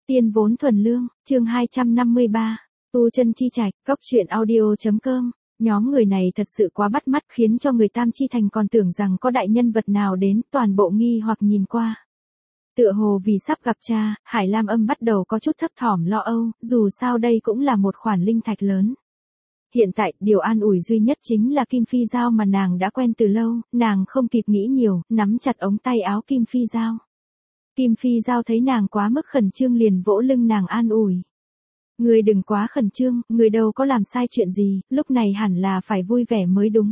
Tiên vốn thuần lương, chương 253, tu chân chi trạch, cốc truyện audio.com. Nhóm người này thật sự quá bắt mắt khiến cho người Tam Chi Thành còn tưởng rằng có đại nhân vật nào đến, toàn bộ nghi hoặc nhìn qua. Tựa hồ vì sắp gặp cha, Hải Lam Âm bắt đầu có chút thấp thỏm lo âu, dù sao đây cũng là một khoản linh thạch lớn. Hiện tại, điều an ủi duy nhất chính là Kim Phi Giao mà nàng đã quen từ lâu, nàng không kịp nghĩ nhiều, nắm chặt ống tay áo Kim Phi Giao. Kim Phi Giao thấy nàng quá mức khẩn trương liền vỗ lưng nàng an ủi. Người đừng quá khẩn trương, người đâu có làm sai chuyện gì, lúc này hẳn là phải vui vẻ mới đúng.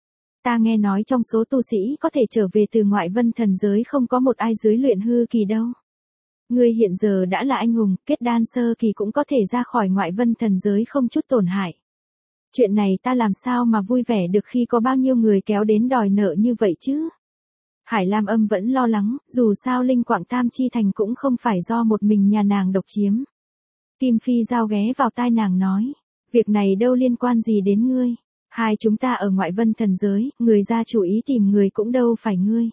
Ta nghe nói trong số tu sĩ có thể trở về từ ngoại vân thần giới không có một ai dưới luyện hư kỳ đâu. Người hiện giờ đã là anh hùng, kết đan sơ kỳ cũng có thể ra khỏi ngoại vân thần giới không chút tổn hại. Chuyện này ta làm sao mà vui vẻ được khi có bao nhiêu người kéo đến đòi nợ như vậy chứ? Hải Lam Âm vẫn lo lắng, dù sao linh quạng Tam Chi Thành cũng không phải do một mình nhà nàng độc chiếm. Kim Phi Giao ghé vào tai nàng nói, việc này đâu liên quan gì đến ngươi. Hai chúng ta ở ngoại vân thần giới, người ra chủ ý tìm người cũng đâu phải ngươi.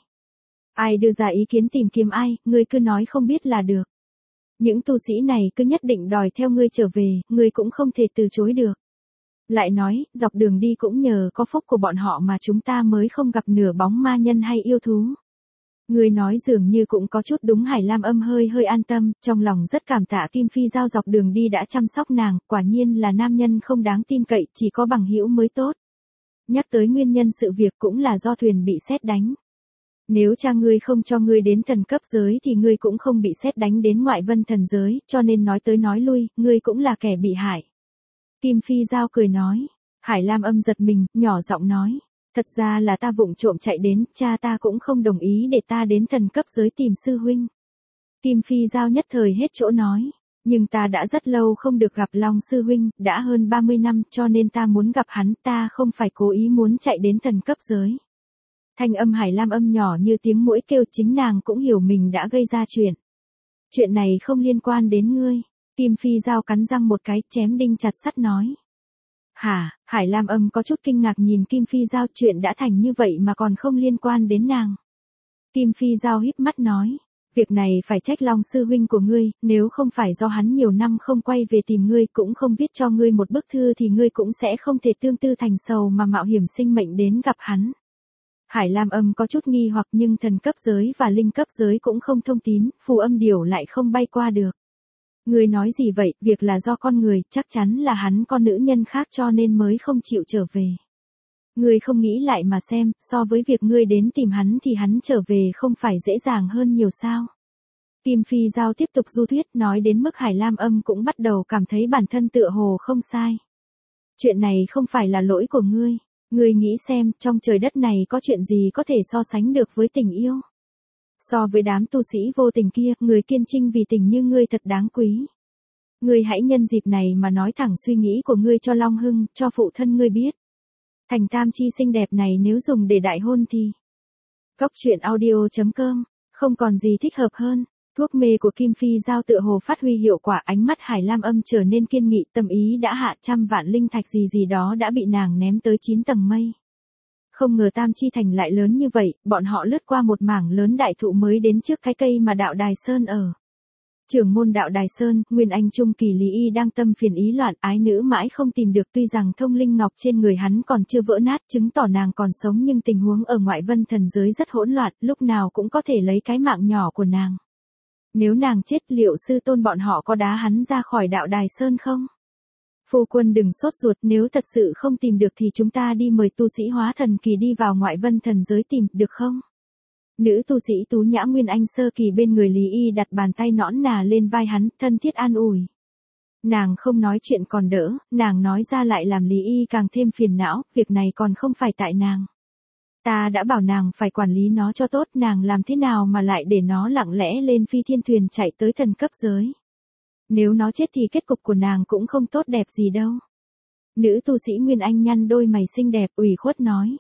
Ai đưa ra ý kiến tìm kiếm ai, ngươi cứ nói không biết là được. Những tu sĩ này cứ nhất định đòi theo ngươi trở về, ngươi cũng không thể từ chối được. Lại nói, dọc đường đi cũng nhờ có phúc của bọn họ mà chúng ta mới không gặp nửa bóng ma nhân hay yêu thú. Người nói dường như cũng có chút đúng. Hải Lam Âm hơi an tâm, trong lòng rất cảm tạ Kim Phi Giao dọc đường đi đã chăm sóc nàng, quả nhiên là nam nhân không đáng tin cậy, chỉ có bằng hữu mới tốt. Nhắc tới nguyên nhân sự việc cũng là do thuyền bị sét đánh. Nếu cha ngươi không cho ngươi đến thần cấp giới thì ngươi cũng không bị sét đánh đến ngoại vân thần giới, cho nên nói tới nói lui, ngươi cũng là kẻ bị hại. Kim Phi Giao cười nói. Hải Lam Âm giật mình, nhỏ giọng nói. Thật ra là ta vụng trộm chạy đến, cha ta cũng không đồng ý để ta đến thần cấp giới tìm sư huynh. Kim Phi Giao nhất thời hết chỗ nói. Nhưng ta đã rất lâu không được gặp Long sư huynh, đã hơn 30 năm cho nên ta muốn gặp hắn, ta không phải cố ý muốn chạy đến thần cấp giới. Thanh âm Hải Lam Âm nhỏ như tiếng muỗi kêu, chính nàng cũng hiểu mình đã gây ra chuyện. Chuyện này không liên quan đến ngươi. Kim Phi Giao cắn răng một cái, chém đinh chặt sắt nói. Hả? Hải Lam Âm có chút kinh ngạc nhìn Kim Phi Giao, chuyện đã thành như vậy mà còn không liên quan đến nàng. Kim Phi Giao híp mắt nói, việc này phải trách Long sư huynh của ngươi, nếu không phải do hắn nhiều năm không quay về tìm ngươi cũng không viết cho ngươi một bức thư thì ngươi cũng sẽ không thể tương tư thành sầu mà mạo hiểm sinh mệnh đến gặp hắn. Hải Lam Âm có chút nghi hoặc nhưng thần cấp giới và linh cấp giới cũng không thông tín, phù âm điểu lại không bay qua được. Ngươi nói gì vậy, việc là do con người, chắc chắn là hắn con nữ nhân khác cho nên mới không chịu trở về. Ngươi không nghĩ lại mà xem, so với việc ngươi đến tìm hắn thì hắn trở về không phải dễ dàng hơn nhiều sao. Kim Phi Giao tiếp tục du thuyết, nói đến mức Hải Lam Âm cũng bắt đầu cảm thấy bản thân tựa hồ không sai. Chuyện này không phải là lỗi của ngươi. Ngươi nghĩ xem, trong trời đất này có chuyện gì có thể so sánh được với tình yêu. So với đám tu sĩ vô tình kia, người kiên trinh vì tình như ngươi thật đáng quý. Ngươi hãy nhân dịp này mà nói thẳng suy nghĩ của ngươi cho Long Hưng, cho phụ thân ngươi biết. Thành Tam Chi xinh đẹp này nếu dùng để đại hôn thì... Cốc truyện audio.com, không còn gì thích hợp hơn. Thuốc mê của Kim Phi Giao tựa hồ phát huy hiệu quả, ánh mắt Hải Lam Âm trở nên kiên nghị, tâm ý đã hạ, 100 vạn linh thạch gì đó đã bị nàng ném tới 9 tầng mây. Không ngờ Tam Chi Thành lại lớn như vậy, bọn họ lướt qua một mảng lớn đại thụ mới đến trước cái cây mà đạo Đài Sơn ở. Trưởng môn đạo Đài Sơn, Nguyên Anh Trung Kỳ Lý Y đang tâm phiền ý loạn, ái nữ mãi không tìm được, tuy rằng thông linh ngọc trên người hắn còn chưa vỡ nát, chứng tỏ nàng còn sống nhưng tình huống ở ngoại vân thần giới rất hỗn loạn, lúc nào cũng có thể lấy cái mạng nhỏ của nàng. Nếu nàng chết liệu sư tôn bọn họ có đá hắn ra khỏi đạo Đài Sơn không? Phu quân đừng sốt ruột, nếu thật sự không tìm được thì chúng ta đi mời tu sĩ hóa thần kỳ đi vào ngoại vân thần giới tìm, được không? Nữ tu sĩ Tú Nhã Nguyên Anh sơ kỳ bên người Lý Y đặt bàn tay nõn nà lên vai hắn, thân thiết an ủi. Nàng không nói chuyện còn đỡ, nàng nói ra lại làm Lý Y càng thêm phiền não, việc này còn không phải tại nàng. Ta đã bảo nàng phải quản lý nó cho tốt, nàng làm thế nào mà lại để nó lặng lẽ lên phi thiên thuyền chạy tới thần cấp giới. Nếu nó chết thì kết cục của nàng cũng không tốt đẹp gì đâu. Nữ tu sĩ Nguyên Anh nhăn đôi mày xinh đẹp, ủy khuất nói.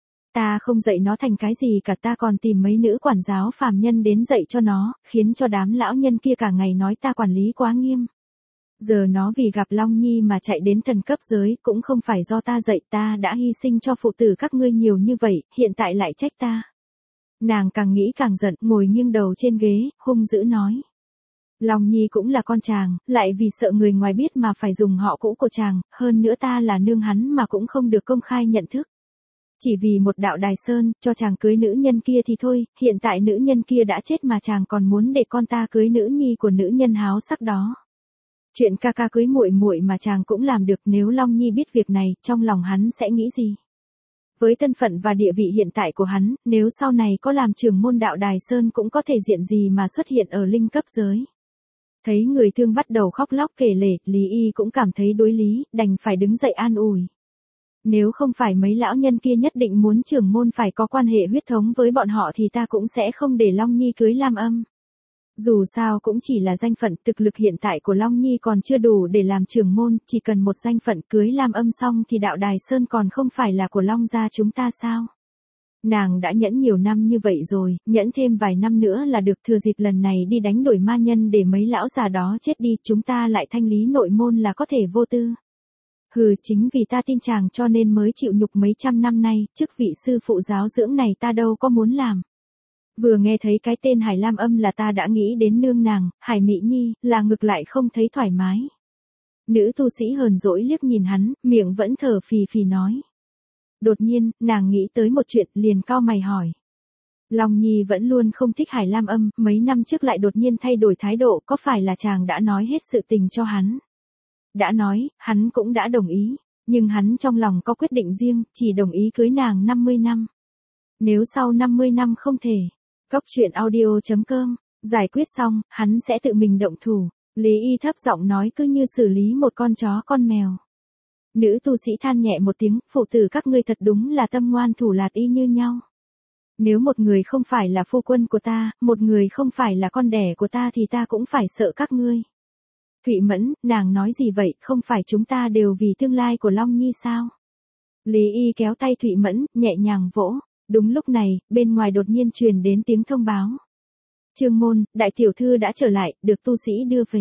Ta không dạy nó thành cái gì cả, ta còn tìm mấy nữ quản giáo phàm nhân đến dạy cho nó, khiến cho đám lão nhân kia cả ngày nói ta quản lý quá nghiêm. Giờ nó vì gặp Long Nhi mà chạy đến thần cấp giới, cũng không phải do ta dạy, ta đã hy sinh cho phụ tử các ngươi nhiều như vậy, hiện tại lại trách ta. Nàng càng nghĩ càng giận, ngồi nghiêng đầu trên ghế, hung dữ nói. Long Nhi cũng là con chàng, lại vì sợ người ngoài biết mà phải dùng họ cũ của chàng, hơn nữa ta là nương hắn mà cũng không được công khai nhận thức. Chỉ vì một đạo Đài Sơn, cho chàng cưới nữ nhân kia thì thôi, hiện tại nữ nhân kia đã chết mà chàng còn muốn để con ta cưới nữ nhi của nữ nhân háo sắc đó. Chuyện ca ca cưới muội muội mà chàng cũng làm được, nếu Long Nhi biết việc này, trong lòng hắn sẽ nghĩ gì? Với thân phận và địa vị hiện tại của hắn, nếu sau này có làm trưởng môn đạo Đài Sơn cũng có thể diện gì mà xuất hiện ở linh cấp giới. Thấy người thương bắt đầu khóc lóc kể lể, Lý Y cũng cảm thấy đối lý, đành phải đứng dậy an ủi. Nếu không phải mấy lão nhân kia nhất định muốn trưởng môn phải có quan hệ huyết thống với bọn họ thì ta cũng sẽ không để Long Nhi cưới Lam Âm. Dù sao cũng chỉ là danh phận, thực lực hiện tại của Long Nhi còn chưa đủ để làm trưởng môn, chỉ cần một danh phận cưới Lam Âm xong thì đạo Đài Sơn còn không phải là của Long gia chúng ta sao? Nàng đã nhẫn nhiều năm như vậy rồi, nhẫn thêm vài năm nữa là được, thừa dịp lần này đi đánh đuổi ma nhân để mấy lão già đó chết đi, chúng ta lại thanh lý nội môn là có thể vô tư. Hừ, chính vì ta tin chàng cho nên mới chịu nhục mấy trăm năm nay, chức vị sư phụ giáo dưỡng này ta đâu có muốn làm. Vừa nghe thấy cái tên Hải Lam Âm là ta đã nghĩ đến nương nàng, Hải Mỹ Nhi, là ngược lại không thấy thoải mái. Nữ tu sĩ hờn dỗi liếc nhìn hắn, miệng vẫn thở phì phì nói. Đột nhiên, nàng nghĩ tới một chuyện, liền cau mày hỏi. Long Nhi vẫn luôn không thích Hải Lam Âm, mấy năm trước lại đột nhiên thay đổi thái độ, có phải là chàng đã nói hết sự tình cho hắn? Đã nói, hắn cũng đã đồng ý, nhưng hắn trong lòng có quyết định riêng, chỉ đồng ý cưới nàng 50 năm. Nếu sau 50 năm không thể, Cóc truyện audio.com, giải quyết xong, hắn sẽ tự mình động thủ. Lý Y thấp giọng nói cứ như xử lý một con chó con mèo. Nữ tu sĩ than nhẹ một tiếng, phụ tử các ngươi thật đúng là tâm ngoan thủ lạt y như nhau. Nếu một người không phải là phu quân của ta, một người không phải là con đẻ của ta thì ta cũng phải sợ các ngươi. Thụy Mẫn, nàng nói gì vậy, không phải chúng ta đều vì tương lai của Long Nhi sao? Lý Y kéo tay Thụy Mẫn, nhẹ nhàng vỗ. Đúng lúc này, bên ngoài đột nhiên truyền đến tiếng thông báo. Trương môn, đại tiểu thư đã trở lại, được tu sĩ đưa về.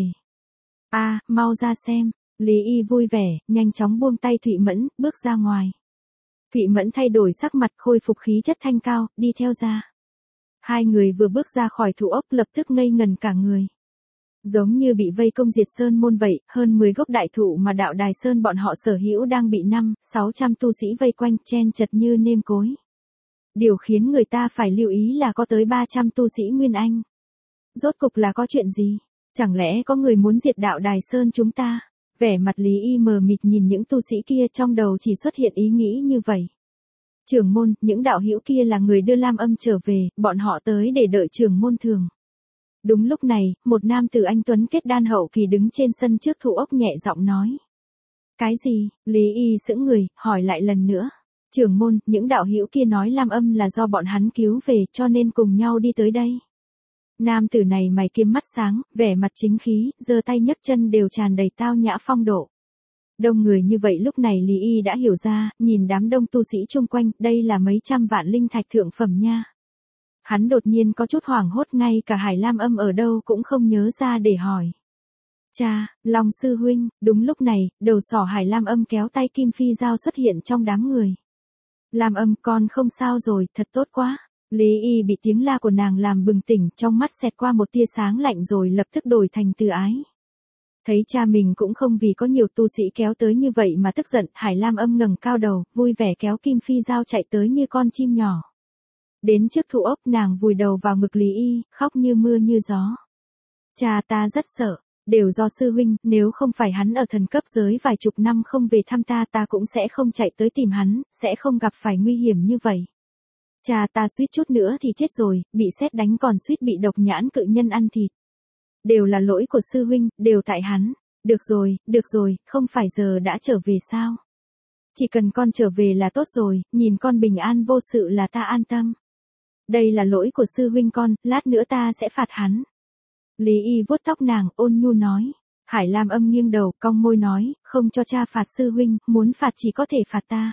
A, mau ra xem. Lý Y vui vẻ, nhanh chóng buông tay Thụy Mẫn, bước ra ngoài. Thụy Mẫn thay đổi sắc mặt, khôi phục khí chất thanh cao, đi theo ra. Hai người vừa bước ra khỏi thủ ốc lập tức ngây ngần cả người. Giống như bị vây công diệt sơn môn vậy, hơn 10 gốc đại thụ mà đạo Đài Sơn bọn họ sở hữu đang bị 500-600 tu sĩ vây quanh, chen chật như nêm cối. Điều khiến người ta phải lưu ý là có tới 300 tu sĩ Nguyên Anh. Rốt cục là có chuyện gì? Chẳng lẽ có người muốn diệt đạo Đài Sơn chúng ta? Vẻ mặt Lý Y mờ mịt nhìn những tu sĩ kia, trong đầu chỉ xuất hiện ý nghĩ như vậy. Trưởng môn, những đạo hữu kia là người đưa Lam Âm trở về, bọn họ tới để đợi trưởng môn thường. Đúng lúc này, một nam tử anh tuấn kết đan hậu kỳ đứng trên sân trước thủ ốc nhẹ giọng nói. Cái gì? Lý Y sững người, hỏi lại lần nữa. Trưởng môn, những đạo hữu kia nói Lam Âm là do bọn hắn cứu về cho nên cùng nhau đi tới đây. Nam tử này mày kiếm mắt sáng, vẻ mặt chính khí, giơ tay nhấc chân đều tràn đầy tao nhã phong độ. Đông người như vậy lúc này Lý Y đã hiểu ra, nhìn đám đông tu sĩ chung quanh, đây là mấy trăm vạn linh thạch thượng phẩm nha. Hắn đột nhiên có chút hoảng hốt, ngay cả Hải Lam Âm ở đâu cũng không nhớ ra để hỏi. Cha, Long sư huynh, đúng lúc này, đầu sỏ Hải Lam Âm kéo tay Kim Phi Giao xuất hiện trong đám người. Lam Âm, con không sao rồi, thật tốt quá. Lý Y bị tiếng la của nàng làm bừng tỉnh, trong mắt xẹt qua một tia sáng lạnh rồi lập tức đổi thành từ ái. Thấy cha mình cũng không vì có nhiều tu sĩ kéo tới như vậy mà tức giận, Hải Lam Âm ngẩng cao đầu, vui vẻ kéo Kim Phi Giao chạy tới như con chim nhỏ. Đến trước thủ ốc nàng vùi đầu vào ngực Lý Y, khóc như mưa như gió. Cha, ta rất sợ, đều do sư huynh, nếu không phải hắn ở thần cấp giới vài chục năm không về thăm ta, ta cũng sẽ không chạy tới tìm hắn, sẽ không gặp phải nguy hiểm như vậy. Cha, ta suýt chút nữa thì chết rồi, bị sét đánh còn suýt bị độc nhãn cự nhân ăn thịt. Đều là lỗi của sư huynh, đều tại hắn. Được rồi, không phải giờ đã trở về sao? Chỉ cần con trở về là tốt rồi, nhìn con bình an vô sự là ta an tâm. Đây là lỗi của sư huynh con, lát nữa ta sẽ phạt hắn. Lý Y vuốt tóc nàng, ôn nhu nói. Hải Lam Âm nghiêng đầu, cong môi nói, không cho cha phạt sư huynh, muốn phạt chỉ có thể phạt ta.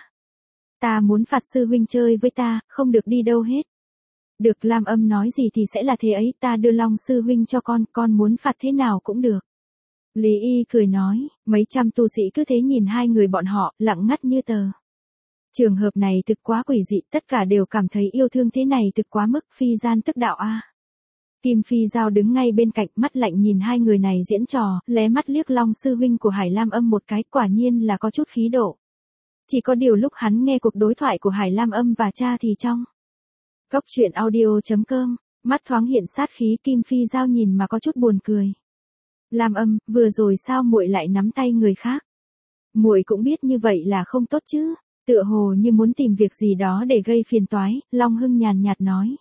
Ta muốn phạt sư huynh chơi với ta, không được đi đâu hết. Được, Lam Âm nói gì thì sẽ là thế ấy, ta đưa Long sư huynh cho con muốn phạt thế nào cũng được. Lý Y cười nói, mấy trăm tu sĩ cứ thế nhìn hai người bọn họ, lặng ngắt như tờ. Trường hợp này thực quá quỷ dị, tất cả đều cảm thấy yêu thương thế này thực quá mức, phi gian tức đạo a. Kim Phi Giao đứng ngay bên cạnh, mắt lạnh nhìn hai người này diễn trò, lé mắt liếc Long sư huynh của Hải Lam Âm một cái, quả nhiên là có chút khí độ. Chỉ có điều lúc hắn nghe cuộc đối thoại của Hải Lam Âm và cha thì trong Cốc truyện audio.com, mắt thoáng hiện sát khí, Kim Phi Giao nhìn mà có chút buồn cười. Lam Âm, vừa rồi sao muội lại nắm tay người khác? Muội cũng biết như vậy là không tốt chứ? Tựa hồ như muốn tìm việc gì đó để gây phiền toái, Long Hưng nhàn nhạt nói.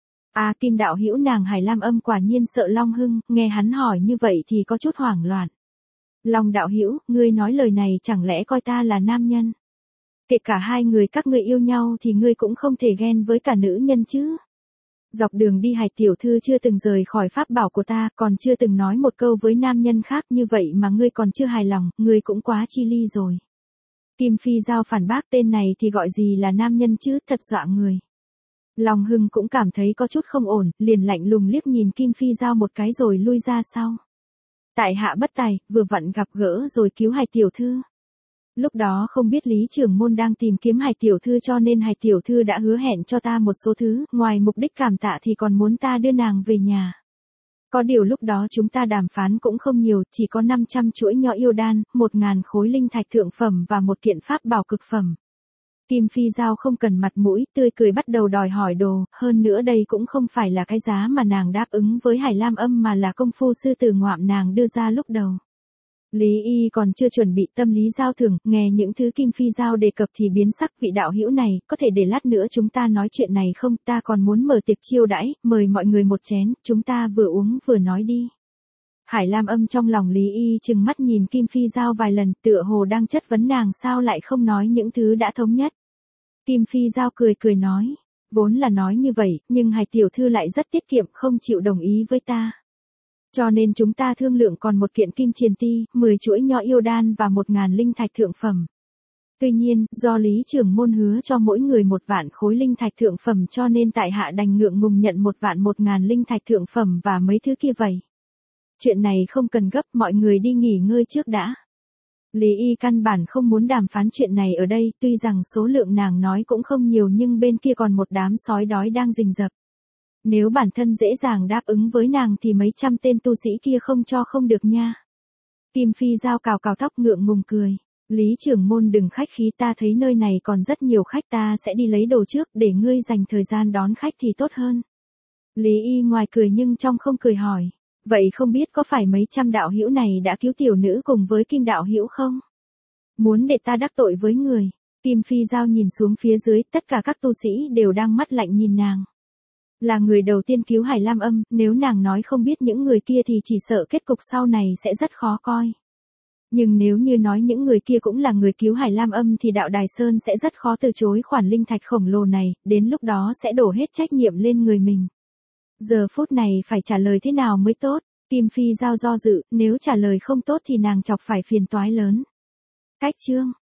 Kim đạo hữu, nàng Hải Lam Âm quả nhiên sợ Long Hưng, nghe hắn hỏi như vậy thì có chút hoảng loạn. Long đạo hữu, ngươi nói lời này chẳng lẽ coi ta là nam nhân? Kể cả hai người các ngươi yêu nhau thì ngươi cũng không thể ghen với cả nữ nhân chứ? Dọc đường đi Hải tiểu thư chưa từng rời khỏi pháp bảo của ta, còn chưa từng nói một câu với nam nhân khác, như vậy mà ngươi còn chưa hài lòng, ngươi cũng quá chi ly rồi. Kim Phi Giao phản bác, tên này thì gọi gì là nam nhân chứ, thật dọa người. Long Hưng cũng cảm thấy có chút không ổn, liền lạnh lùng liếc nhìn Kim Phi Giao một cái rồi lui ra sau. Tại hạ bất tài, vừa vặn gặp gỡ rồi cứu Hải tiểu thư. Lúc đó không biết Lý trưởng môn đang tìm kiếm Hải tiểu thư cho nên Hải tiểu thư đã hứa hẹn cho ta một số thứ, ngoài mục đích cảm tạ thì còn muốn ta đưa nàng về nhà. Có điều lúc đó chúng ta đàm phán cũng không nhiều, chỉ có 500 chuỗi nho yêu đan, 1000 khối linh thạch thượng phẩm và một kiện pháp bảo cực phẩm. Kim Phi Giao không cần mặt mũi, tươi cười bắt đầu đòi hỏi đồ, hơn nữa đây cũng không phải là cái giá mà nàng đáp ứng với Hải Lam Âm mà là công phu sư tử ngoạm nàng đưa ra lúc đầu. Lý Y còn chưa chuẩn bị tâm lý giao thường, nghe những thứ Kim Phi Giao đề cập thì biến sắc. Vị đạo hữu này, có thể để lát nữa chúng ta nói chuyện này không, ta còn muốn mở tiệc chiêu đãi, mời mọi người một chén, chúng ta vừa uống vừa nói đi. Hải Lam Âm trong lòng Lý Y trừng mắt nhìn Kim Phi Giao vài lần, tựa hồ đang chất vấn nàng sao lại không nói những thứ đã thống nhất. Kim Phi Giao cười cười nói, vốn là nói như vậy, nhưng Hải tiểu thư lại rất tiết kiệm, không chịu đồng ý với ta. Cho nên chúng ta thương lượng còn một kiện kim triền ti, 10 chuỗi nho yêu đan và 1000 linh thạch thượng phẩm. Tuy nhiên, do Lý trưởng môn hứa cho mỗi người 1 vạn khối linh thạch thượng phẩm cho nên tại hạ đành ngượng ngùng nhận 1 vạn 1000 linh thạch thượng phẩm và mấy thứ kia vậy. Chuyện này không cần gấp, mọi người đi nghỉ ngơi trước đã. Lý Y căn bản không muốn đàm phán chuyện này ở đây, tuy rằng số lượng nàng nói cũng không nhiều nhưng bên kia còn một đám sói đói đang rình rập. Nếu bản thân dễ dàng đáp ứng với nàng thì mấy trăm tên tu sĩ kia không cho không được nha. Kim Phi Giao cào cào tóc ngượng ngùng cười. Lý trưởng môn đừng khách khí, ta thấy nơi này còn rất nhiều khách, ta sẽ đi lấy đồ trước để ngươi dành thời gian đón khách thì tốt hơn. Lý Y ngoài cười nhưng trong không cười hỏi. Vậy không biết có phải mấy trăm đạo hữu này đã cứu tiểu nữ cùng với Kim đạo hữu không? Muốn để ta đắc tội với người. Kim Phi Giao nhìn xuống phía dưới, tất cả các tu sĩ đều đang mắt lạnh nhìn nàng. Là người đầu tiên cứu Hải Lam Âm, nếu nàng nói không biết những người kia thì chỉ sợ kết cục sau này sẽ rất khó coi. Nhưng nếu như nói những người kia cũng là người cứu Hải Lam Âm thì đạo Đài Sơn sẽ rất khó từ chối khoản linh thạch khổng lồ này, đến lúc đó sẽ đổ hết trách nhiệm lên người mình. Giờ phút này phải trả lời thế nào mới tốt? Kim Phi Giao do dự, nếu trả lời không tốt thì nàng chọc phải phiền toái lớn. Cách chương